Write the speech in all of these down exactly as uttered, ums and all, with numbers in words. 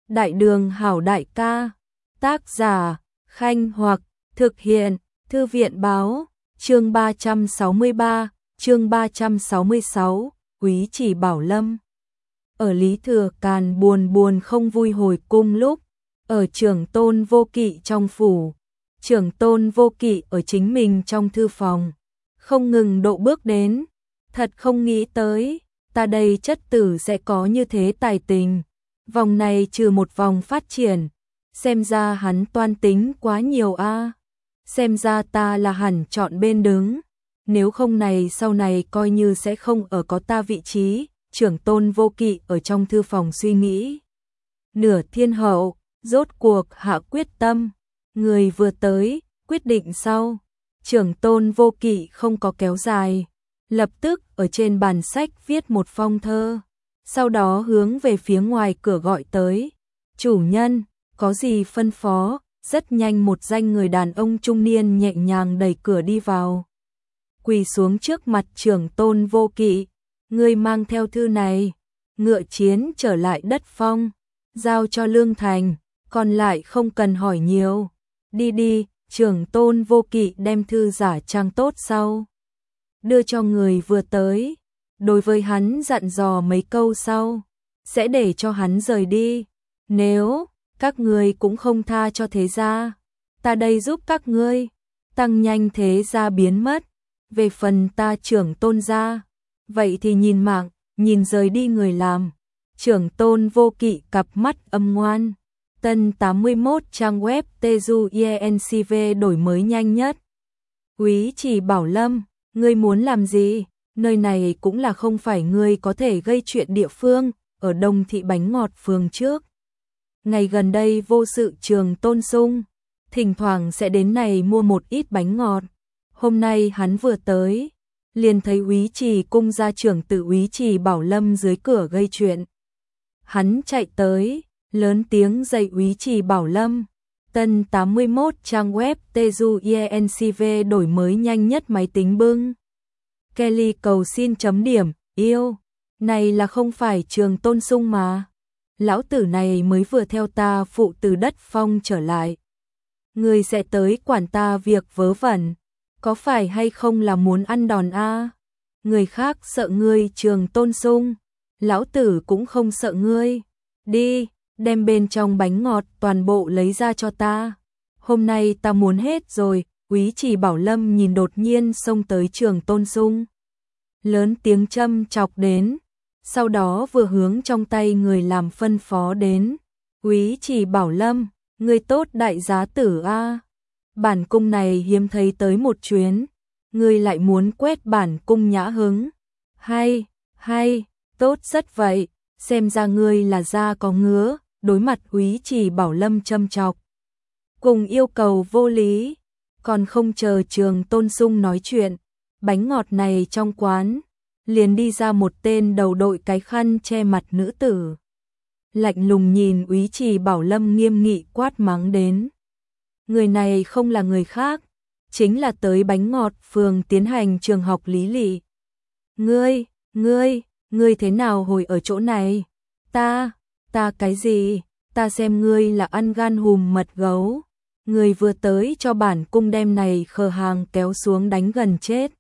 Đại đường hảo đại ca, tác giả, Khanh Hoặc, thực hiện, Thư viện báo, chương ba trăm sáu mươi ba, chương ba trăm sáu mươi sáu, Úy Chỉ Bảo Lâm. Ở Lý Thừa Càn buồn buồn không vui hồi cung lúc, ở Trưởng Tôn Vô Kỵ trong phủ, Trưởng Tôn Vô Kỵ ở chính mình trong thư phòng, không ngừng độ bước đến, thật không nghĩ tới, ta đây chất tử sẽ có như thế tài tình. Vòng này trừ một vòng phát triển, xem ra hắn toan tính quá nhiều a. À. Xem ra ta là hẳn chọn bên đứng, nếu không này sau này coi như sẽ không ở có ta vị trí. Trưởng Tôn Vô Kỵ ở trong thư phòng suy nghĩ. Nửa thiên hậu, rốt cuộc hạ quyết tâm, người vừa tới, quyết định sau. Trưởng Tôn Vô Kỵ không có kéo dài, lập tức ở trên bàn sách viết một phong thơ. Sau đó hướng về phía ngoài cửa gọi tới, chủ nhân, có gì phân phó. Rất nhanh một danh người đàn ông trung niên nhẹ nhàng đẩy cửa đi vào, quỳ xuống trước mặt Trưởng Tôn Vô Kỵ, ngươi mang theo thư này, ngựa chiến trở lại đất phong, giao cho Lương Thành, còn lại không cần hỏi nhiều, đi đi. Trưởng Tôn Vô Kỵ đem thư giả trang tốt sau, đưa cho người vừa tới. Đối với hắn dặn dò mấy câu sau, sẽ để cho hắn rời đi. Nếu các ngươi cũng không tha cho thế gia, ta đây giúp các ngươi tăng nhanh thế gia biến mất. Về phần ta Trưởng Tôn gia, vậy thì nhìn mạng, nhìn rời đi người làm. Trưởng Tôn Vô Kỵ cặp mắt âm ngoan. Tân tám mươi mốt trang web Teju i en xê vê đổi mới nhanh nhất. Úy Chỉ Bảo Lâm, ngươi muốn làm gì? Nơi này cũng là không phải ngươi có thể gây chuyện địa phương, ở Đông Thị bánh ngọt phường trước. Ngày gần đây vô sự Trường Tôn Sung, thỉnh thoảng sẽ đến này mua một ít bánh ngọt. Hôm nay hắn vừa tới, liền thấy Úy Trì cung gia trưởng tử Úy Chỉ Bảo Lâm dưới cửa gây chuyện. Hắn chạy tới, lớn tiếng dạy Úy Chỉ Bảo Lâm. Tân tám mươi mốt trang web Teju i en xê vê đổi mới nhanh nhất máy tính bưng. Kelly cầu xin chấm điểm, yêu, này là không phải Trường Tôn Sung mà. Lão tử này mới vừa theo ta phụ từ đất phong trở lại. Ngươi sẽ tới quản ta việc vớ vẩn, có phải hay không là muốn ăn đòn a? À? Người khác sợ ngươi Trường Tôn Sung, lão tử cũng không sợ ngươi. Đi, đem bên trong bánh ngọt toàn bộ lấy ra cho ta. Hôm nay ta muốn hết rồi. Úy Chỉ Bảo Lâm nhìn đột nhiên xông tới Trường Tôn Sung, lớn tiếng châm chọc đến, sau đó vừa hướng trong tay người làm phân phó đến. Úy Chỉ Bảo Lâm, ngươi tốt đại giá tử a, à. Bản cung này hiếm thấy tới một chuyến, ngươi lại muốn quét bản cung nhã hứng. Hay, hay, tốt rất vậy, xem ra ngươi là da có ngứa. Đối mặt Úy Chỉ Bảo Lâm châm chọc, cùng yêu cầu vô lý, còn không chờ Trường Tôn Sung nói chuyện, bánh ngọt này trong quán, liền đi ra một tên đầu đội cái khăn che mặt nữ tử. Lạnh lùng nhìn Úy Chỉ Bảo Lâm nghiêm nghị quát mắng đến. Người này không là người khác, chính là tới bánh ngọt phường tiến hành trường học Lý Lị. Ngươi, ngươi, ngươi thế nào hồi ở chỗ này? Ta, ta cái gì? Ta xem ngươi là ăn gan hùm mật gấu. Người vừa tới cho bản cung đem này khờ hàng kéo xuống đánh gần chết.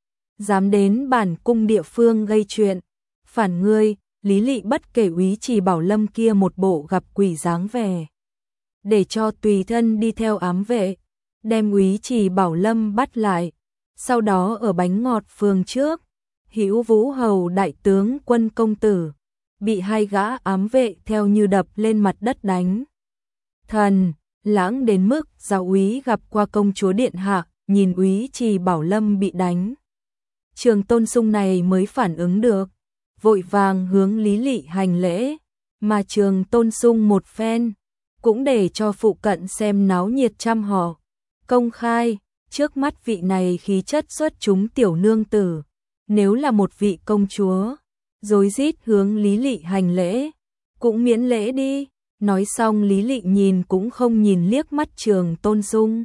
Dám đến bản cung địa phương gây chuyện, phản ngươi. Lý Lị bất kể Úy Chỉ Bảo Lâm kia một bộ gặp quỷ dáng vẻ, để cho tùy thân đi theo ám vệ, đem Úy Chỉ Bảo Lâm bắt lại. Sau đó ở bánh ngọt phường trước, Hữu Vũ Hầu đại tướng Quân công tử bị hai gã ám vệ theo như đập lên mặt đất đánh. Thần lãng đến mức giáo úy gặp qua công chúa điện hạ, nhìn Úy Chỉ Bảo Lâm bị đánh, Trường Tôn Sung này mới phản ứng được, vội vàng hướng Lý Lị hành lễ, mà Trường Tôn Sung một phen, cũng để cho phụ cận xem náo nhiệt trăm họ, công khai, trước mắt vị này khí chất xuất chúng tiểu nương tử, nếu là một vị công chúa, rối rít hướng Lý Lị hành lễ, cũng miễn lễ đi. Nói xong Lý Lị nhìn cũng không nhìn liếc mắt Trường Tôn Sung,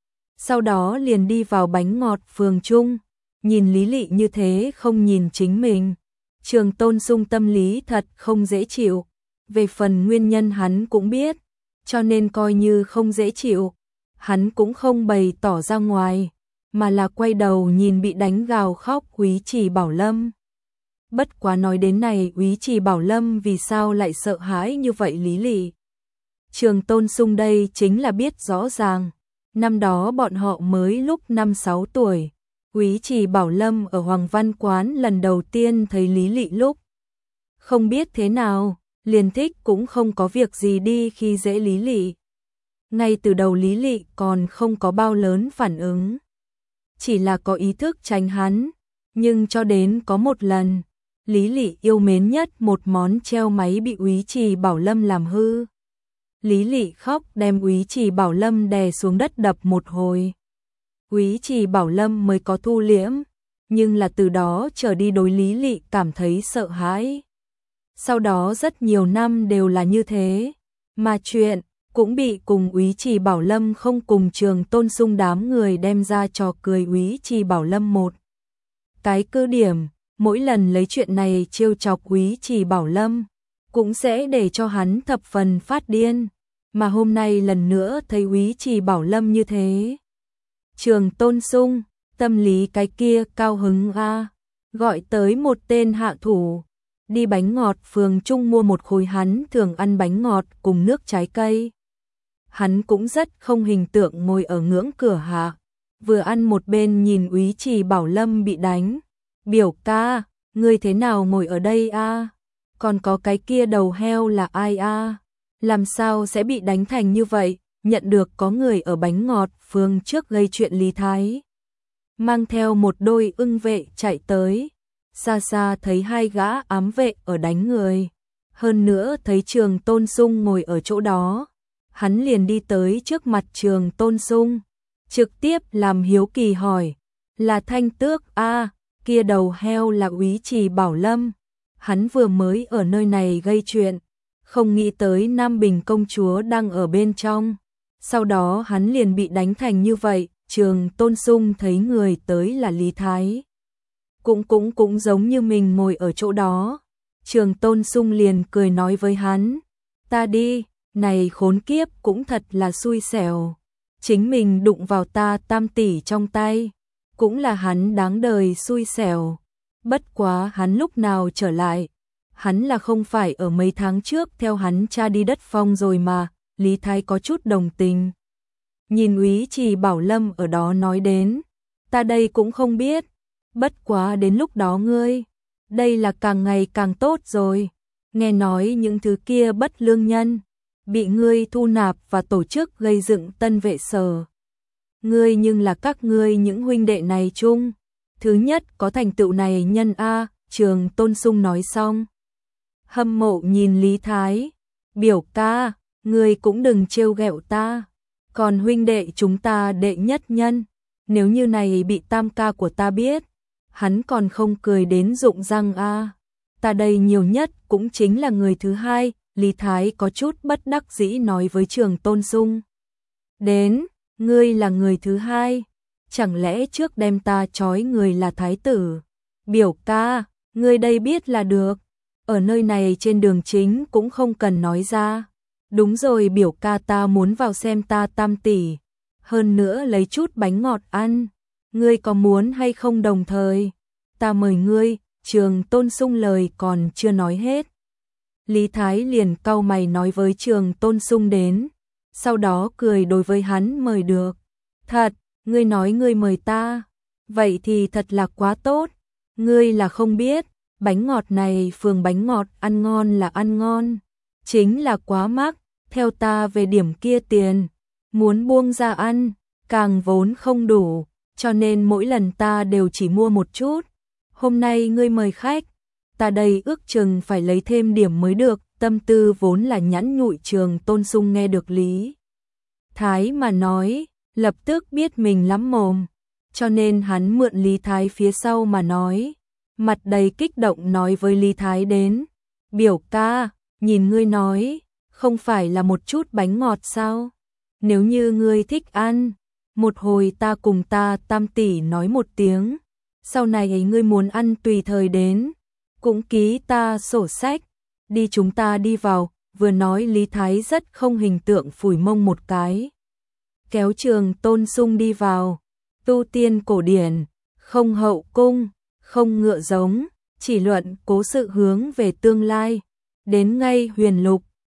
sau đó liền đi vào bánh ngọt phường chung. Nhìn Lý Lị như thế không nhìn chính mình, Trường Tôn Sung tâm lý thật không dễ chịu, về phần nguyên nhân hắn cũng biết, cho nên coi như không dễ chịu, hắn cũng không bày tỏ ra ngoài, mà là quay đầu nhìn bị đánh gào khóc Úy Trì Bảo Lâm. Bất quá nói đến này, Úy Trì Bảo Lâm vì sao lại sợ hãi như vậy Lý Lị? Trường Tôn Sung đây chính là biết rõ ràng, năm đó bọn họ mới lúc năm sáu tuổi, Úy Trì Bảo Lâm ở Hoàng Văn Quán lần đầu tiên thấy Lý Lị lúc không biết thế nào, liền thích cũng không có việc gì đi khi dễ Lý Lị. Ngay từ đầu Lý Lị còn không có bao lớn phản ứng, chỉ là có ý thức tránh hắn, nhưng cho đến có một lần, Lý Lị yêu mến nhất một món treo máy bị Úy Trì Bảo Lâm làm hư. Lý Lị khóc đem Úy Trì Bảo Lâm đè xuống đất đập một hồi. Úy Trì Bảo Lâm mới có thu liễm, nhưng là từ đó trở đi đối Lý Lị cảm thấy sợ hãi. Sau đó rất nhiều năm đều là như thế, mà chuyện cũng bị cùng Úy Trì Bảo Lâm không cùng Trường Tôn Sung đám người đem ra trò cười Úy Trì Bảo Lâm một cái cứ điểm, mỗi lần lấy chuyện này trêu chọc Úy Trì Bảo Lâm, cũng sẽ để cho hắn thập phần phát điên, mà hôm nay lần nữa thấy Úy Trì Bảo Lâm như thế. Trường Tôn Sung, tâm lý cái kia cao hứng a, gọi tới một tên hạ thủ, đi bánh ngọt phường Trung mua một khối hắn thường ăn bánh ngọt cùng nước trái cây. Hắn cũng rất không hình tượng ngồi ở ngưỡng cửa hạ, vừa ăn một bên nhìn Úy Trì Bảo Lâm bị đánh. Biểu ca, ngươi thế nào ngồi ở đây a? Còn có cái kia đầu heo là ai a? Làm sao sẽ bị đánh thành như vậy? Nhận được có người ở bánh ngọt phường trước gây chuyện Lý Thái, mang theo một đôi ưng vệ chạy tới, xa xa thấy hai gã ám vệ ở đánh người, hơn nữa thấy Trường Tôn Sung ngồi ở chỗ đó, hắn liền đi tới trước mặt Trường Tôn Sung, trực tiếp làm hiếu kỳ hỏi, là Thanh Tước a? Kia đầu heo là Úy Trì Bảo Lâm, hắn vừa mới ở nơi này gây chuyện, không nghĩ tới Nam Bình công chúa đang ở bên trong, sau đó hắn liền bị đánh thành như vậy. Trường Tôn Sung thấy người tới là Lý Thái, cũng cũng cũng giống như mình ngồi ở chỗ đó, Trường Tôn Sung liền cười nói với hắn, ta đi, này khốn kiếp cũng thật là xui xẻo, chính mình đụng vào ta tam tỷ trong tay, cũng là hắn đáng đời xui xẻo, bất quá hắn lúc nào trở lại, hắn là không phải ở mấy tháng trước theo hắn cha đi đất phong rồi mà. Lý Thái có chút đồng tình, nhìn Úy Trì Bảo Lâm ở đó nói đến, ta đây cũng không biết, bất quá đến lúc đó ngươi, đây là càng ngày càng tốt rồi, nghe nói những thứ kia bất lương nhân, bị ngươi thu nạp và tổ chức gây dựng tân vệ sở. Ngươi nhưng là các ngươi những huynh đệ này chung, thứ nhất có thành tựu này nhân a. Trường Tôn Sung nói xong, hâm mộ nhìn Lý Thái, biểu ca, ngươi cũng đừng trêu ghẹo ta, còn huynh đệ chúng ta đệ nhất nhân, nếu như này bị tam ca của ta biết, hắn còn không cười đến rụng răng a. Ta đây nhiều nhất cũng chính là người thứ hai. Lý Thái có chút bất đắc dĩ nói với Trường Tôn Sung, đến, ngươi là người thứ hai, chẳng lẽ trước đem ta trói người là thái tử? Biểu ca, ngươi đây biết là được, ở nơi này trên đường chính cũng không cần nói ra. Đúng rồi biểu ca, ta muốn vào xem ta tam tỷ, hơn nữa lấy chút bánh ngọt ăn, ngươi có muốn hay không? Đồng thời, ta mời ngươi. Trường Tôn Sung lời còn chưa nói hết, Lý Thái liền cau mày nói với Trường Tôn Sung đến, sau đó cười đối với hắn, mời được. Thật, ngươi nói ngươi mời ta, vậy thì thật là quá tốt, ngươi là không biết, bánh ngọt này phường bánh ngọt ăn ngon là ăn ngon, chính là quá mắc, theo ta về điểm kia tiền, muốn buông ra ăn, càng vốn không đủ, cho nên mỗi lần ta đều chỉ mua một chút, hôm nay ngươi mời khách, ta đây ước chừng phải lấy thêm điểm mới được. Tâm tư vốn là nhẵn nhụi Trường Tôn Sung nghe được Lý Thái mà nói, lập tức biết mình lắm mồm, cho nên hắn mượn Lý Thái phía sau mà nói, mặt đầy kích động nói với Lý Thái đến, biểu ca, nhìn ngươi nói, không phải là một chút bánh ngọt sao? Nếu như ngươi thích ăn, một hồi ta cùng ta tam tỷ nói một tiếng, sau này ấy ngươi muốn ăn tùy thời đến, cũng ký ta sổ sách, đi chúng ta đi vào. vừa nói Lý Thái rất không hình tượng phủi mông một cái. Kéo Trường Tôn Sung đi vào, tu tiên cổ điển, không hậu cung, không ngựa giống, chỉ luận cố sự hướng về tương lai, đến ngay huyền lục,